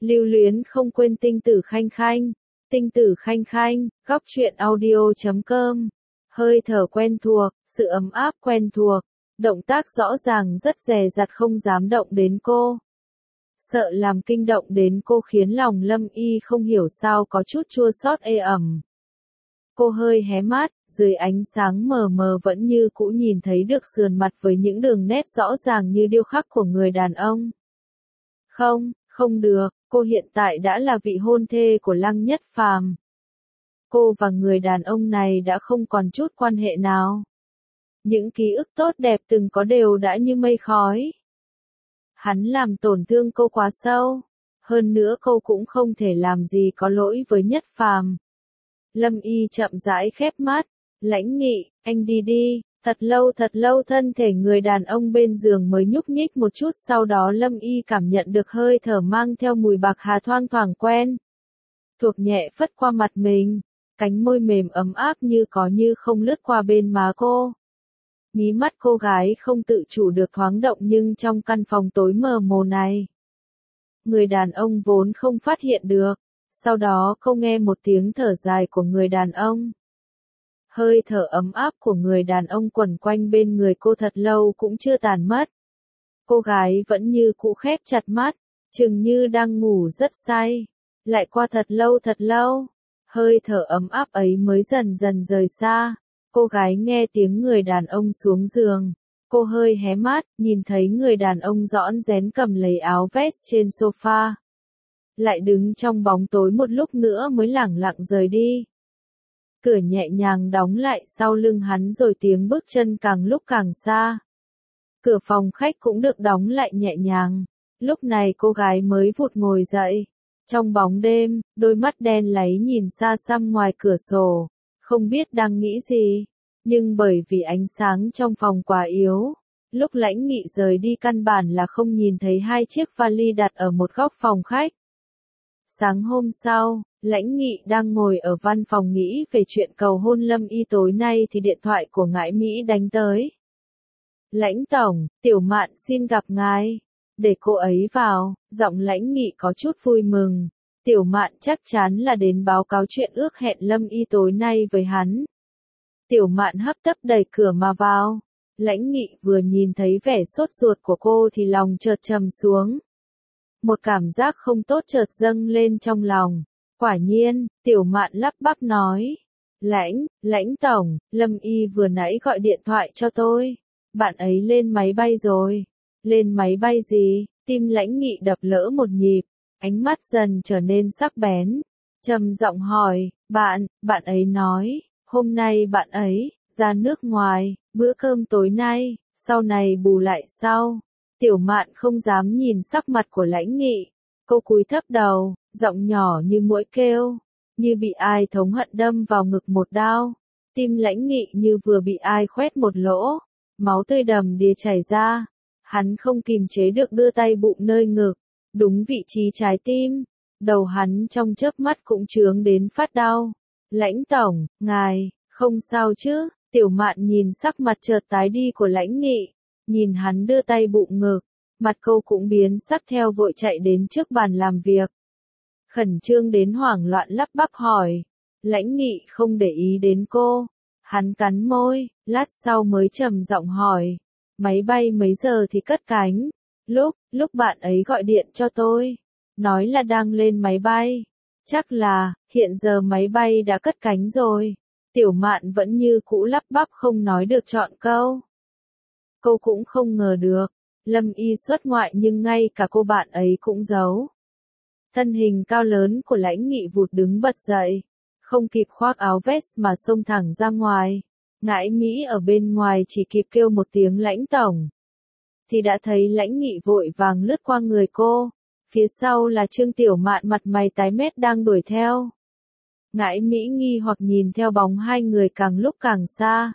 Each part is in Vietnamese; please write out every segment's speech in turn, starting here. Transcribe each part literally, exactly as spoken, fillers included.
Lưu luyến không quên tinh tử khanh khanh, tinh tử khanh khanh, góc truyện audio chấm com. Hơi thở quen thuộc, sự ấm áp quen thuộc, động tác rõ ràng rất dè dặt không dám động đến cô. Sợ làm kinh động đến cô khiến lòng Lâm Y không hiểu sao có chút chua xót ê ẩm. Cô hơi hé mắt, dưới ánh sáng mờ mờ vẫn như cũ nhìn thấy được sườn mặt với những đường nét rõ ràng như điêu khắc của người đàn ông. Không, không được, cô hiện tại đã là vị hôn thê của Lăng Nhất Phàm. Cô và người đàn ông này đã không còn chút quan hệ nào. Những ký ức tốt đẹp từng có đều đã như mây khói. Hắn làm tổn thương cô quá sâu, hơn nữa cô cũng không thể làm gì có lỗi với Nhất Phàm. Lâm Y chậm rãi khép mắt, Lãnh Nghị, anh đi đi. Thật lâu thật lâu thân thể người đàn ông bên giường mới nhúc nhích một chút, sau đó Lâm Y cảm nhận được hơi thở mang theo mùi bạc hà thoang thoảng quen. Thuộc nhẹ phất qua mặt mình, cánh môi mềm ấm áp như có như không lướt qua bên má cô. Mí mắt cô gái không tự chủ được thoáng động, nhưng trong căn phòng tối mờ mồ này, người đàn ông vốn không phát hiện được. Sau đó cô nghe một tiếng thở dài của người đàn ông. Hơi thở ấm áp của người đàn ông quẩn quanh bên người cô thật lâu cũng chưa tàn mất. Cô gái vẫn như cũ khép chặt mắt, chừng như đang ngủ rất say. Lại qua thật lâu thật lâu, hơi thở ấm áp ấy mới dần dần rời xa. Cô gái nghe tiếng người đàn ông xuống giường. Cô hơi hé mắt, nhìn thấy người đàn ông rõn rén cầm lấy áo vest trên sofa. Lại đứng trong bóng tối một lúc nữa mới lẳng lặng rời đi. Cửa nhẹ nhàng đóng lại sau lưng hắn rồi tiếng bước chân càng lúc càng xa. Cửa phòng khách cũng được đóng lại nhẹ nhàng. Lúc này cô gái mới vụt ngồi dậy. Trong bóng đêm, đôi mắt đen láy nhìn xa xăm ngoài cửa sổ. Không biết đang nghĩ gì. Nhưng bởi vì ánh sáng trong phòng quá yếu, lúc Lãnh Nghị rời đi căn bản là không nhìn thấy hai chiếc vali đặt ở một góc phòng khách. Sáng hôm sau, Lãnh Nghị đang ngồi ở văn phòng nghĩ về chuyện cầu hôn Lâm Y tối nay thì điện thoại của Ngãi Mỹ đánh tới. Lãnh tổng, Tiểu Mạn xin gặp ngài. Để cô ấy vào, giọng Lãnh Nghị có chút vui mừng. Tiểu Mạn chắc chắn là đến báo cáo chuyện ước hẹn Lâm Y tối nay với hắn. Tiểu Mạn hấp tấp đẩy cửa mà vào. Lãnh Nghị vừa nhìn thấy vẻ sốt ruột của cô thì lòng chợt trầm xuống. Một cảm giác không tốt chợt dâng lên trong lòng. Quả nhiên, Tiểu Mạn lắp bắp nói. Lãnh, Lãnh tổng, Lâm Y vừa nãy gọi điện thoại cho tôi. Bạn ấy lên máy bay rồi. Lên máy bay gì? Tim Lãnh Nghị đập lỡ một nhịp. Ánh mắt dần trở nên sắc bén. Trầm giọng hỏi, bạn, bạn ấy nói, hôm nay bạn ấy, ra nước ngoài, bữa cơm tối nay, sau này bù lại sau. Tiểu Mạn không dám nhìn sắc mặt của Lãnh Nghị. Cô cúi thấp đầu, giọng nhỏ như muỗi kêu, như bị ai thống hận đâm vào ngực một đao. Tim Lãnh Nghị như vừa bị ai khoét một lỗ, máu tươi đầm đìa chảy ra. Hắn không kìm chế được đưa tay bụng nơi ngực, đúng vị trí trái tim. Đầu hắn trong chớp mắt cũng chướng đến phát đau. Lãnh tổng, ngài, không sao chứ? Tiểu Mạn nhìn sắc mặt chợt tái đi của Lãnh Nghị, nhìn hắn đưa tay bụng ngực, mặt cô cũng biến sắc theo vội chạy đến trước bàn làm việc. Khẩn trương đến hoảng loạn lắp bắp hỏi. Lãnh Nghị không để ý đến cô. Hắn cắn môi, lát sau mới trầm giọng hỏi. Máy bay mấy giờ thì cất cánh? Lúc, lúc bạn ấy gọi điện cho tôi. Nói là đang lên máy bay. Chắc là, hiện giờ máy bay đã cất cánh rồi. Tiểu Mạn vẫn như cũ lắp bắp không nói được trọn câu. Cô cũng không ngờ được. Lâm Y xuất ngoại nhưng ngay cả cô bạn ấy cũng giấu. Thân hình cao lớn của Lãnh Nghị vụt đứng bật dậy. Không kịp khoác áo vest mà xông thẳng ra ngoài. Ngãi Mỹ ở bên ngoài chỉ kịp kêu một tiếng Lãnh tổng. Thì đã thấy Lãnh Nghị vội vàng lướt qua người cô. Phía sau là Trương Tiểu Mạn mặt mày tái mét đang đuổi theo. Ngãi Mỹ nghi hoặc nhìn theo bóng hai người càng lúc càng xa.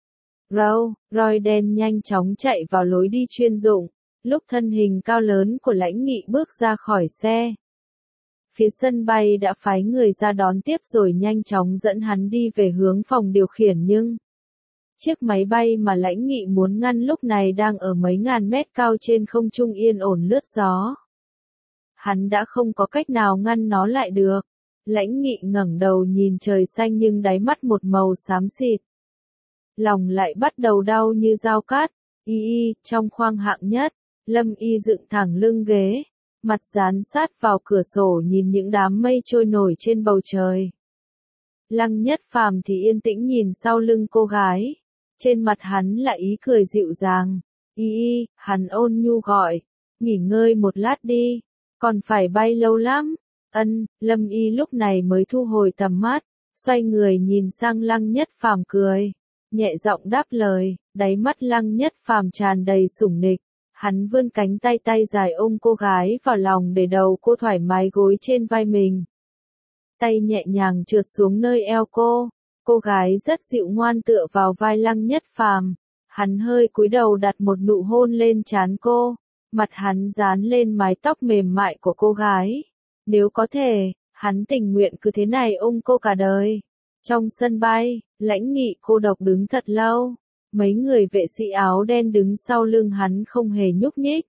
Row, Roy đen nhanh chóng chạy vào lối đi chuyên dụng. Lúc thân hình cao lớn của Lãnh Nghị bước ra khỏi xe, phía sân bay đã phái người ra đón tiếp rồi nhanh chóng dẫn hắn đi về hướng phòng điều khiển, nhưng chiếc máy bay mà Lãnh Nghị muốn ngăn lúc này đang ở mấy ngàn mét cao trên không trung yên ổn lướt gió. hắn đã không có cách nào ngăn nó lại được. Lãnh Nghị ngẩng đầu nhìn trời xanh nhưng đáy mắt một màu xám xịt. Lòng lại bắt đầu đau như dao cắt. Y y, trong khoang hạng nhất, Lâm Y dựng thẳng lưng ghế, mặt dán sát vào cửa sổ nhìn những đám mây trôi nổi trên bầu trời. Lăng Nhất Phàm thì yên tĩnh nhìn sau lưng cô gái. Trên mặt hắn là ý cười dịu dàng. Y y, hắn ôn nhu gọi. Nghỉ ngơi một lát đi. Còn phải bay lâu lắm. Ân, Lâm Y lúc này mới thu hồi tầm mắt. Xoay người nhìn sang Lăng Nhất Phàm cười. Nhẹ giọng đáp lời. Đáy mắt Lăng Nhất Phàm tràn đầy sủng nịch. Hắn vươn cánh tay tay dài ôm cô gái vào lòng để đầu cô thoải mái gối trên vai mình. Tay nhẹ nhàng trượt xuống nơi eo cô. Cô gái rất dịu ngoan tựa vào vai Lăng Nhất Phàm. Hắn hơi cúi đầu đặt một nụ hôn lên trán cô. Mặt hắn dán lên mái tóc mềm mại của cô gái. Nếu có thể, hắn tình nguyện cứ thế này ôm cô cả đời. Trong sân bay, Lãnh Nghị cô độc đứng thật lâu. Mấy người vệ sĩ áo đen đứng sau lưng hắn không hề nhúc nhích.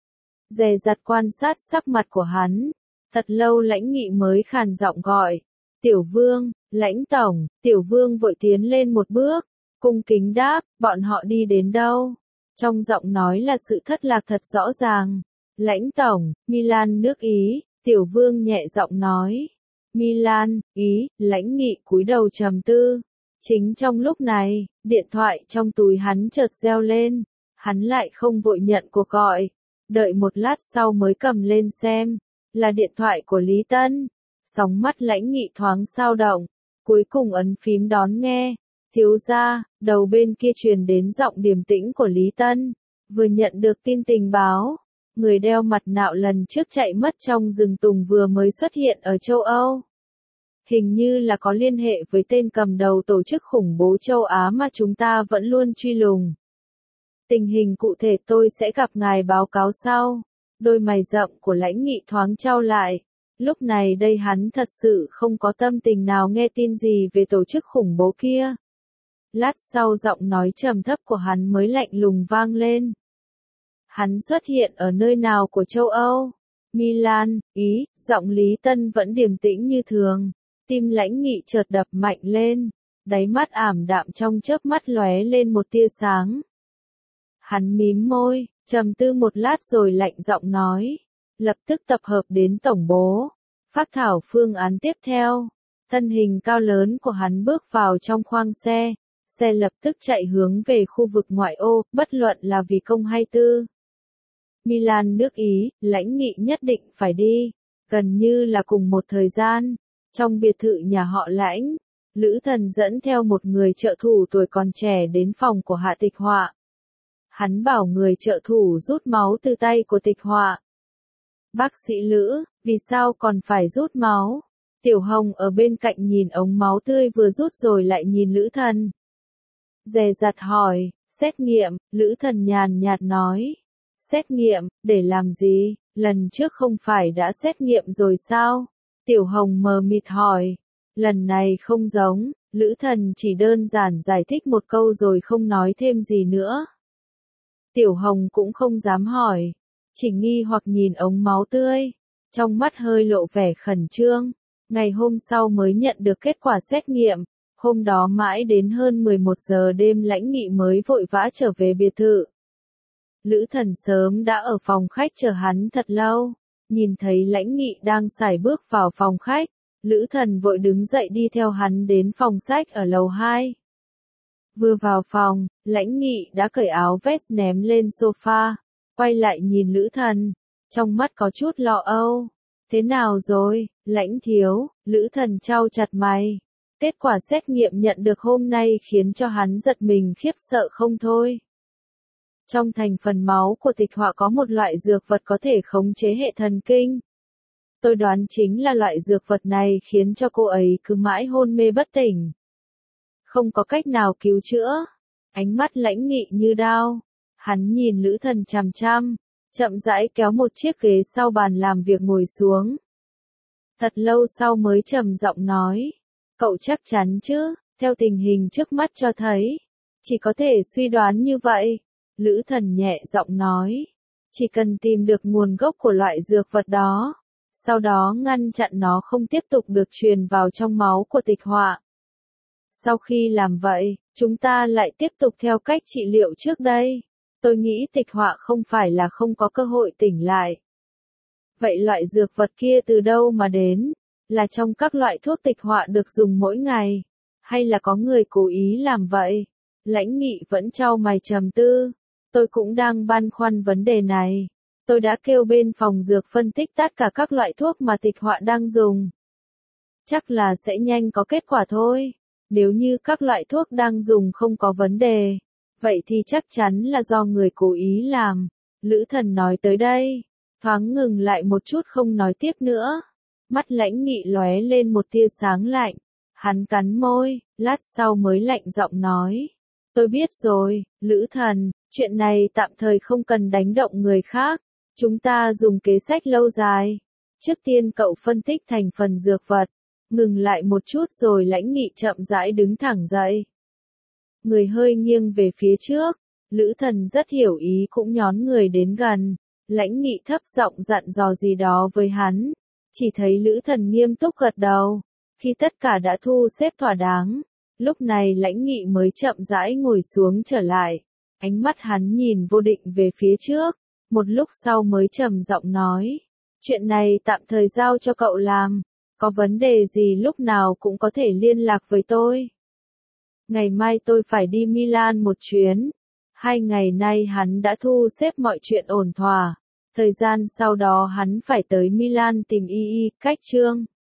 Dè dặt quan sát sắc mặt của hắn. Thật lâu Lãnh Nghị mới khàn giọng gọi. Tiểu Vương, Lãnh Tổng. Tiểu Vương vội tiến lên một bước. Cung kính đáp, bọn họ đi đến đâu? Trong giọng nói là sự thất lạc thật rõ ràng. Lãnh Tổng, Milan nước Ý. Tiểu Vương nhẹ giọng nói. Milan, Ý. Lãnh Nghị cúi đầu trầm tư. Chính trong lúc này, điện thoại trong túi hắn chợt reo lên. Hắn lại không vội nhận cuộc gọi. Đợi một lát sau mới cầm lên xem. Là điện thoại của Lý Tân. Sóng mắt Lãnh Nghị thoáng xao động. Cuối cùng ấn phím đón nghe. Thiếu gia, đầu bên kia truyền đến giọng điềm tĩnh của Lý Tân. Vừa nhận được tin tình báo. Người đeo mặt nạ lần trước chạy mất trong rừng tùng vừa mới xuất hiện ở châu Âu. Hình như là có liên hệ với tên cầm đầu tổ chức khủng bố châu Á mà chúng ta vẫn luôn truy lùng. Tình hình cụ thể tôi sẽ gặp ngài báo cáo sau. Đôi mày rậm của Lãnh Nghị thoáng chau lại. Lúc này đây hắn thật sự không có tâm tình nào nghe tin gì về tổ chức khủng bố kia. Lát sau giọng nói trầm thấp của hắn mới lạnh lùng vang lên. Hắn xuất hiện ở nơi nào của châu Âu? Milan, Ý. Giọng Lý Tân vẫn điềm tĩnh như thường. Tim Lãnh Nghị chợt đập mạnh lên. Đáy mắt ảm đạm trong chớp mắt lóe lên một tia sáng. Hắn mím môi, trầm tư một lát rồi lạnh giọng nói. Lập tức tập hợp đến tổng bố. Phác thảo phương án tiếp theo. Thân hình cao lớn của hắn bước vào trong khoang xe. Xe lập tức chạy hướng về khu vực ngoại ô, bất luận là vì công hay tư. Milan nước Ý, Lãnh Nghị nhất định phải đi. Gần như là cùng một thời gian. Trong biệt thự nhà họ Lãnh, Lữ Thần dẫn theo một người trợ thủ tuổi còn trẻ đến phòng của Hạ Tịch Họa. Hắn bảo người trợ thủ rút máu từ tay của Tịch Họa. Bác sĩ Lữ, vì sao còn phải rút máu? Tiểu Hồng ở bên cạnh nhìn ống máu tươi vừa rút rồi lại nhìn Lữ Thần. Dè dặt hỏi, xét nghiệm, Lữ Thần nhàn nhạt nói. Xét nghiệm, để làm gì, lần trước không phải đã xét nghiệm rồi sao? Tiểu Hồng mờ mịt hỏi. Lần này không giống, Lữ Thần chỉ đơn giản giải thích một câu rồi không nói thêm gì nữa. Tiểu Hồng cũng không dám hỏi, chỉ nghi hoặc nhìn ống máu tươi, trong mắt hơi lộ vẻ khẩn trương. Ngày hôm sau mới nhận được kết quả xét nghiệm, hôm đó mãi đến hơn mười một giờ đêm Lãnh Nghị mới vội vã trở về biệt thự. Lữ Thần sớm đã ở phòng khách chờ hắn thật lâu, nhìn thấy Lãnh Nghị đang sải bước vào phòng khách, Lữ Thần vội đứng dậy đi theo hắn đến phòng sách ở lầu hai. Vừa vào phòng, Lãnh Nghị đã cởi áo vest ném lên sofa, quay lại nhìn Lữ Thần, trong mắt có chút lo âu. Thế nào rồi, Lãnh thiếu? Lữ Thần chau chặt mày. Kết quả xét nghiệm nhận được hôm nay khiến cho hắn giật mình khiếp sợ không thôi. Trong thành phần máu của Tịch Họa có một loại dược vật có thể khống chế hệ thần kinh. Tôi đoán chính là loại dược vật này khiến cho cô ấy cứ mãi hôn mê bất tỉnh. Không có cách nào cứu chữa. Ánh mắt Lãnh Nghị như đao. Hắn nhìn Lữ Thần chằm chằm, chậm rãi kéo một chiếc ghế sau bàn làm việc ngồi xuống. Thật lâu sau mới trầm giọng nói. Cậu chắc chắn chứ, theo tình hình trước mắt cho thấy. Chỉ có thể suy đoán như vậy. Lữ Thần nhẹ giọng nói. Chỉ cần tìm được nguồn gốc của loại dược vật đó, sau đó ngăn chặn nó không tiếp tục được truyền vào trong máu của Tịch Họa. Sau khi làm vậy, chúng ta lại tiếp tục theo cách trị liệu trước đây. Tôi nghĩ Tịch Họa không phải là không có cơ hội tỉnh lại. Vậy loại dược vật kia từ đâu mà đến? Là trong các loại thuốc Tịch Họa được dùng mỗi ngày? Hay là có người cố ý làm vậy? Lãnh Nghị vẫn chau mày trầm tư. Tôi cũng đang băn khoăn vấn đề này. Tôi đã kêu bên phòng dược phân tích tất cả các loại thuốc mà Tịch Họa đang dùng. Chắc là sẽ nhanh có kết quả thôi. Nếu như các loại thuốc đang dùng không có vấn đề, vậy thì chắc chắn là do người cố ý làm. Lữ Thần nói tới đây, thoáng ngừng lại một chút không nói tiếp nữa. Mắt Lãnh Nghị lóe lên một tia sáng lạnh. Hắn cắn môi, lát sau mới lạnh giọng nói. Tôi biết rồi, Lữ Thần, chuyện này tạm thời không cần đánh động người khác. Chúng ta dùng kế sách lâu dài. Trước tiên cậu phân tích thành phần dược vật. Ngừng lại một chút rồi Lãnh Nghị chậm rãi đứng thẳng dậy. Người hơi nghiêng về phía trước. Lữ Thần rất hiểu ý cũng nhón người đến gần. Lãnh Nghị thấp giọng dặn dò gì đó với hắn. Chỉ thấy Lữ Thần nghiêm túc gật đầu. Khi tất cả đã thu xếp thỏa đáng, lúc này Lãnh Nghị mới chậm rãi ngồi xuống trở lại. Ánh mắt hắn nhìn vô định về phía trước. Một lúc sau mới trầm giọng nói. Chuyện này tạm thời giao cho cậu làm. Có vấn đề gì lúc nào cũng có thể liên lạc với tôi. Ngày mai tôi phải đi Milan một chuyến. Hai ngày nay hắn đã thu xếp mọi chuyện ổn thỏa. Thời gian sau đó hắn phải tới Milan tìm Y Y, Cách Trương.